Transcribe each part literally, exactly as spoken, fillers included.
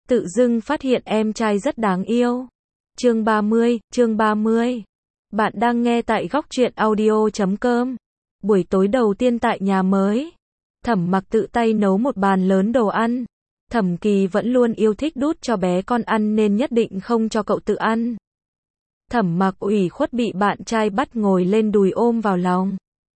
Tự dưng phát hiện em trai rất đáng yêu. Chương ba mươi, chương ba mươi. Bạn đang nghe tại góc truyện audio chấm com. Buổi tối đầu tiên tại nhà mới, Thẩm Mặc tự tay nấu một bàn lớn đồ ăn. Thẩm Kỳ vẫn luôn yêu thích đút cho bé con ăn nên nhất định không cho cậu tự ăn. Thẩm Mặc ủy khuất bị bạn trai bắt ngồi lên đùi ôm vào lòng,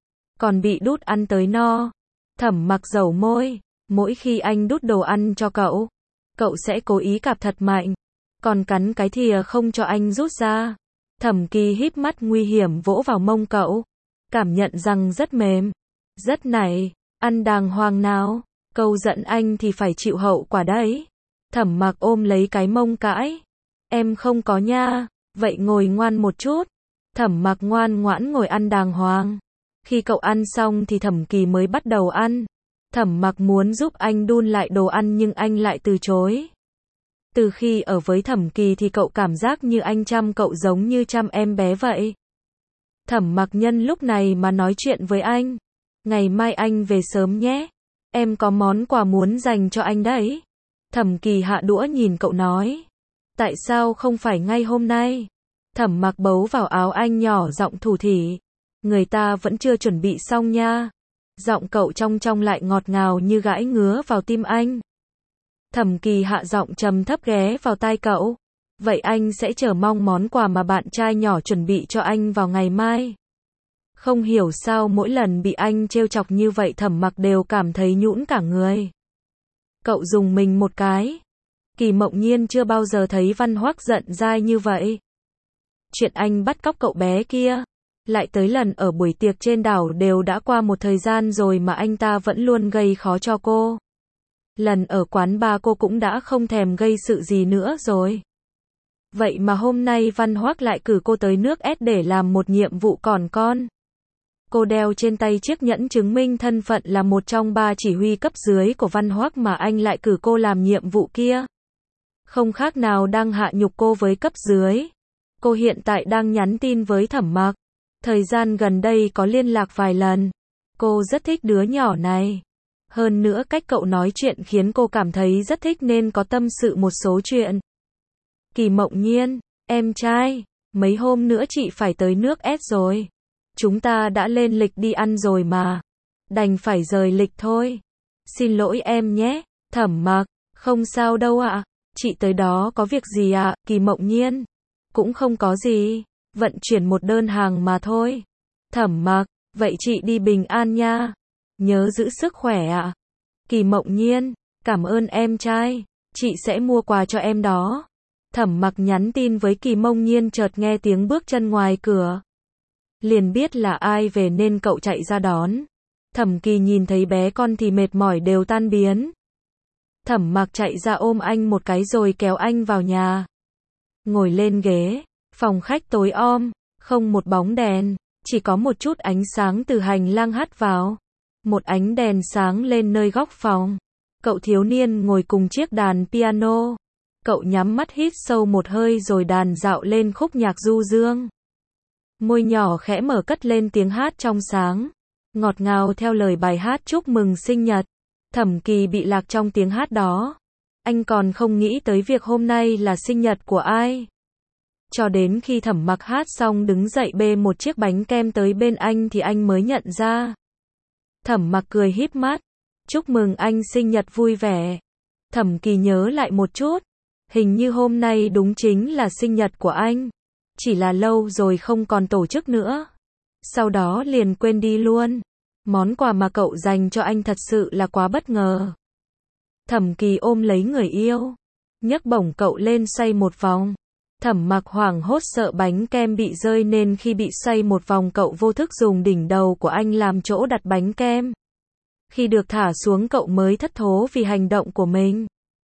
còn bị đút ăn tới no. Thẩm Mặc dẩu môi, mỗi khi anh đút đồ ăn cho cậu, cậu sẽ cố ý cạp thật mạnh, còn cắn cái thìa không cho anh rút ra. Thẩm Kỳ híp mắt nguy hiểm vỗ vào mông cậu, cảm nhận rằng rất mềm, rất nảy, ăn đàng hoàng nào, câu giận anh thì phải chịu hậu quả đấy. Thẩm Mặc ôm lấy cái mông cãi, em không có nha, vậy ngồi ngoan một chút. Thẩm Mặc ngoan ngoãn ngồi ăn đàng hoàng. Khi cậu ăn xong thì Thẩm Kỳ mới bắt đầu ăn. Thẩm Mặc muốn giúp anh đun lại đồ ăn nhưng anh lại từ chối. Từ khi ở với Thẩm Kỳ thì cậu cảm giác như anh chăm cậu giống như chăm em bé vậy. Thẩm Mặc nhân lúc này mà nói chuyện với anh. Ngày mai anh về sớm nhé. Em có món quà muốn dành cho anh đấy. Thẩm Kỳ hạ đũa nhìn cậu nói. Tại sao không phải ngay hôm nay? Thẩm Mặc bấu vào áo anh nhỏ giọng thủ thỉ. Người ta vẫn chưa chuẩn bị xong nha. Giọng cậu trong trong lại ngọt ngào như gãi ngứa vào tim anh. Thẩm Kỳ hạ giọng trầm thấp ghé vào tai cậu. Vậy anh sẽ chờ mong món quà mà bạn trai nhỏ chuẩn bị cho anh vào ngày mai. Không hiểu sao mỗi lần bị anh trêu chọc như vậy Thẩm Mặc đều cảm thấy nhũn cả người. Cậu dùng mình một cái. Kỳ Mộng Nhiên chưa bao giờ thấy Văn Hoác giận dai như vậy. Chuyện anh bắt cóc cậu bé kia, lại tới lần ở buổi tiệc trên đảo đều đã qua một thời gian rồi mà anh ta vẫn luôn gây khó cho cô. Lần ở quán bar cô cũng đã không thèm gây sự gì nữa rồi. Vậy mà hôm nay Văn Hoác lại cử cô tới nước S để làm một nhiệm vụ còn con. Cô đeo trên tay chiếc nhẫn chứng minh thân phận là một trong ba chỉ huy cấp dưới của Văn Hoác mà anh lại cử cô làm nhiệm vụ kia. Không khác nào đang hạ nhục cô với cấp dưới. Cô hiện tại đang nhắn tin với Thẩm Mặc. Thời gian gần đây có liên lạc vài lần. Cô rất thích đứa nhỏ này. Hơn nữa cách cậu nói chuyện khiến cô cảm thấy rất thích nên có tâm sự một số chuyện. Kỳ Mộng Nhiên, em trai, mấy hôm nữa chị phải tới nước S rồi. Chúng ta đã lên lịch đi ăn rồi mà. Đành phải rời lịch thôi. Xin lỗi em nhé. Thẩm Mặc, không sao đâu ạ. Chị tới đó có việc gì ạ? Kỳ Mộng Nhiên, cũng không có gì. Vận chuyển một đơn hàng mà thôi. Thẩm Mặc, vậy chị đi bình an nha. Nhớ giữ sức khỏe ạ. Kỳ Mộng Nhiên, cảm ơn em trai. Chị sẽ mua quà cho em đó. Thẩm Mặc nhắn tin với Kỳ Mộng Nhiên chợt nghe tiếng bước chân ngoài cửa. Liền biết là ai về nên cậu chạy ra đón. Thẩm Kỳ nhìn thấy bé con thì mệt mỏi đều tan biến. Thẩm Mặc chạy ra ôm anh một cái rồi kéo anh vào nhà. Ngồi lên ghế. Phòng khách tối om, không một bóng đèn, chỉ có một chút ánh sáng từ hành lang hắt vào. Một ánh đèn sáng lên nơi góc phòng. Cậu thiếu niên ngồi cùng chiếc đàn piano. Cậu nhắm mắt hít sâu một hơi rồi đàn dạo lên khúc nhạc du dương. Môi nhỏ khẽ mở cất lên tiếng hát trong sáng, ngọt ngào theo lời bài hát chúc mừng sinh nhật. Thẩm Kỳ bị lạc trong tiếng hát đó. Anh còn không nghĩ tới việc hôm nay là sinh nhật của ai. Cho đến khi Thẩm Mặc hát xong đứng dậy bê một chiếc bánh kem tới bên anh thì anh mới nhận ra. Thẩm Mặc cười híp mắt. Chúc mừng anh sinh nhật vui vẻ. Thẩm Kỳ nhớ lại một chút. Hình như hôm nay đúng chính là sinh nhật của anh. Chỉ là lâu rồi không còn tổ chức nữa. Sau đó liền quên đi luôn. Món quà mà cậu dành cho anh thật sự là quá bất ngờ. Thẩm Kỳ ôm lấy người yêu, nhấc bổng cậu lên xoay một vòng. Thẩm Mặc hoảng hốt sợ bánh kem bị rơi nên khi bị xoay một vòng cậu vô thức dùng đỉnh đầu của anh làm chỗ đặt bánh kem. Khi được thả xuống cậu mới thất thố vì hành động của mình.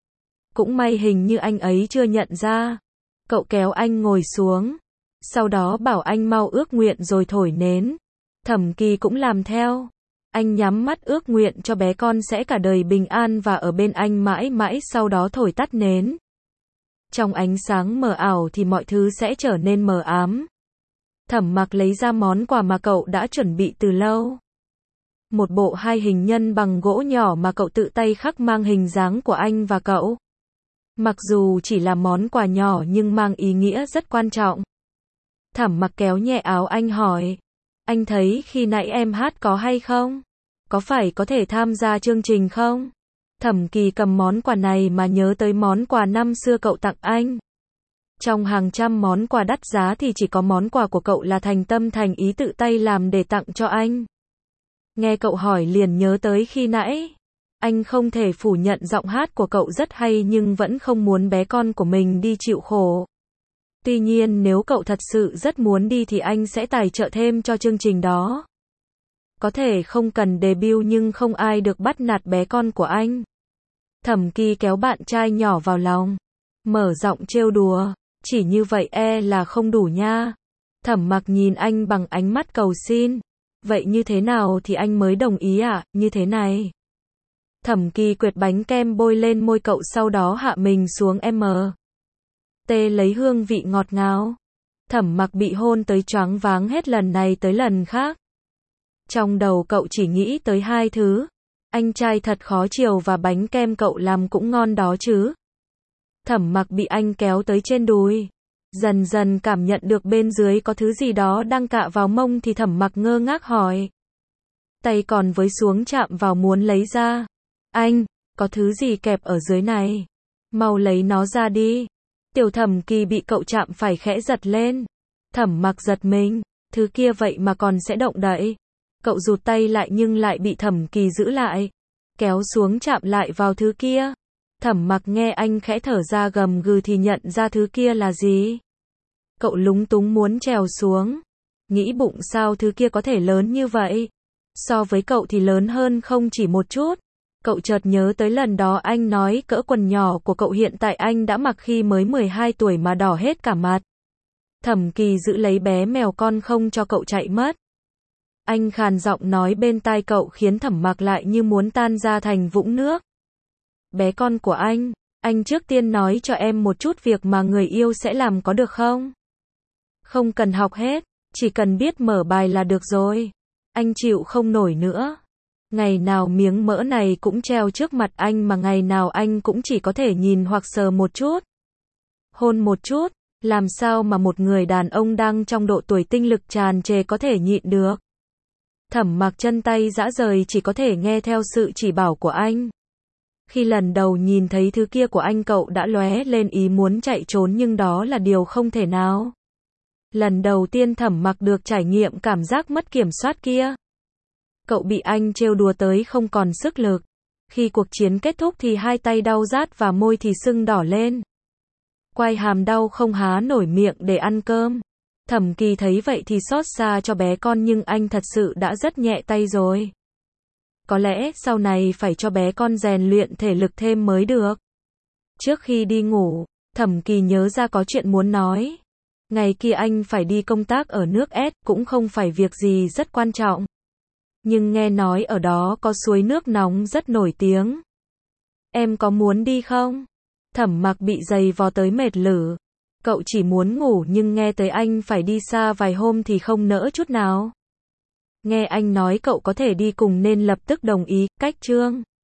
Cũng may hình như anh ấy chưa nhận ra. Cậu kéo anh ngồi xuống. Sau đó bảo anh mau ước nguyện rồi thổi nến. Thẩm Kỳ cũng làm theo. Anh nhắm mắt ước nguyện cho bé con sẽ cả đời bình an và ở bên anh mãi mãi, sau đó thổi tắt nến. Trong ánh sáng mờ ảo thì mọi thứ sẽ trở nên mờ ám. Thẩm Mặc lấy ra món quà mà cậu đã chuẩn bị từ lâu. Một bộ hai hình nhân bằng gỗ nhỏ mà cậu tự tay khắc mang hình dáng của anh và cậu. Mặc dù chỉ là món quà nhỏ nhưng mang ý nghĩa rất quan trọng. Thẩm Mặc kéo nhẹ áo anh hỏi. Anh thấy khi nãy em hát có hay không? Có phải có thể tham gia chương trình không? Thẩm Kỳ cầm món quà này mà nhớ tới món quà năm xưa cậu tặng anh. Trong hàng trăm món quà đắt giá thì chỉ có món quà của cậu là thành tâm thành ý tự tay làm để tặng cho anh. Nghe cậu hỏi liền nhớ tới khi nãy. Anh không thể phủ nhận giọng hát của cậu rất hay nhưng vẫn không muốn bé con của mình đi chịu khổ. Tuy nhiên nếu cậu thật sự rất muốn đi thì anh sẽ tài trợ thêm cho chương trình đó. Có thể không cần debut nhưng không ai được bắt nạt bé con của anh. Thẩm Kỳ kéo bạn trai nhỏ vào lòng, mở giọng trêu đùa, chỉ như vậy e là không đủ nha. Thẩm Mặc nhìn anh bằng ánh mắt cầu xin. Vậy như thế nào thì anh mới đồng ý à, như thế này. Thẩm Kỳ quệt bánh kem bôi lên môi cậu sau đó hạ mình xuống M. T lấy hương vị ngọt ngào. Thẩm Mặc bị hôn tới choáng váng hết lần này tới lần khác. Trong đầu cậu chỉ nghĩ tới hai thứ. Anh trai thật khó chiều và bánh kem cậu làm cũng ngon đó chứ. Thẩm Mặc bị anh kéo tới trên đùi. Dần dần cảm nhận được bên dưới có thứ gì đó đang cạ vào mông thì Thẩm Mặc ngơ ngác hỏi. Tay còn với xuống chạm vào muốn lấy ra. Anh, có thứ gì kẹp ở dưới này. Mau lấy nó ra đi. Tiểu Thẩm Kỳ bị cậu chạm phải khẽ giật lên. Thẩm Mặc giật mình. Thứ kia vậy mà còn sẽ động đậy. Cậu rụt tay lại nhưng lại bị Thẩm Kỳ giữ lại. Kéo xuống chạm lại vào thứ kia. Thẩm Mặc nghe anh khẽ thở ra gầm gừ thì nhận ra thứ kia là gì. Cậu lúng túng muốn trèo xuống. Nghĩ bụng sao thứ kia có thể lớn như vậy. So với cậu thì lớn hơn không chỉ một chút. Cậu chợt nhớ tới lần đó anh nói cỡ quần nhỏ của cậu hiện tại anh đã mặc khi mới mười hai tuổi mà đỏ hết cả mặt. Thẩm Kỳ giữ lấy bé mèo con không cho cậu chạy mất. Anh khàn giọng nói bên tai cậu khiến Thẩm Mặc lại như muốn tan ra thành vũng nước. Bé con của anh, anh trước tiên nói cho em một chút việc mà người yêu sẽ làm có được không? Không cần học hết, chỉ cần biết mở bài là được rồi. Anh chịu không nổi nữa. Ngày nào miếng mỡ này cũng treo trước mặt anh mà ngày nào anh cũng chỉ có thể nhìn hoặc sờ một chút. Hôn một chút, làm sao mà một người đàn ông đang trong độ tuổi tinh lực tràn trề có thể nhịn được. Thẩm Mặc chân tay rã rời chỉ có thể nghe theo sự chỉ bảo của anh. Khi lần đầu nhìn thấy thứ kia của anh cậu đã lóe lên ý muốn chạy trốn nhưng đó là điều không thể nào. Lần đầu tiên Thẩm Mặc được trải nghiệm cảm giác mất kiểm soát kia. Cậu bị anh trêu đùa tới không còn sức lực. Khi cuộc chiến kết thúc thì hai tay đau rát và môi thì sưng đỏ lên. Quai hàm đau không há nổi miệng để ăn cơm. Thẩm Kỳ thấy vậy thì xót xa cho bé con nhưng anh thật sự đã rất nhẹ tay rồi. Có lẽ sau này phải cho bé con rèn luyện thể lực thêm mới được. Trước khi đi ngủ, Thẩm Kỳ nhớ ra có chuyện muốn nói. Ngày kia anh phải đi công tác ở nước S cũng không phải việc gì rất quan trọng. Nhưng nghe nói ở đó có suối nước nóng rất nổi tiếng. Em có muốn đi không? Thẩm Mặc bị giày vò tới mệt lử. Cậu chỉ muốn ngủ nhưng nghe tới anh phải đi xa vài hôm thì không nỡ chút nào. Nghe anh nói cậu có thể đi cùng nên lập tức đồng ý, cách chương.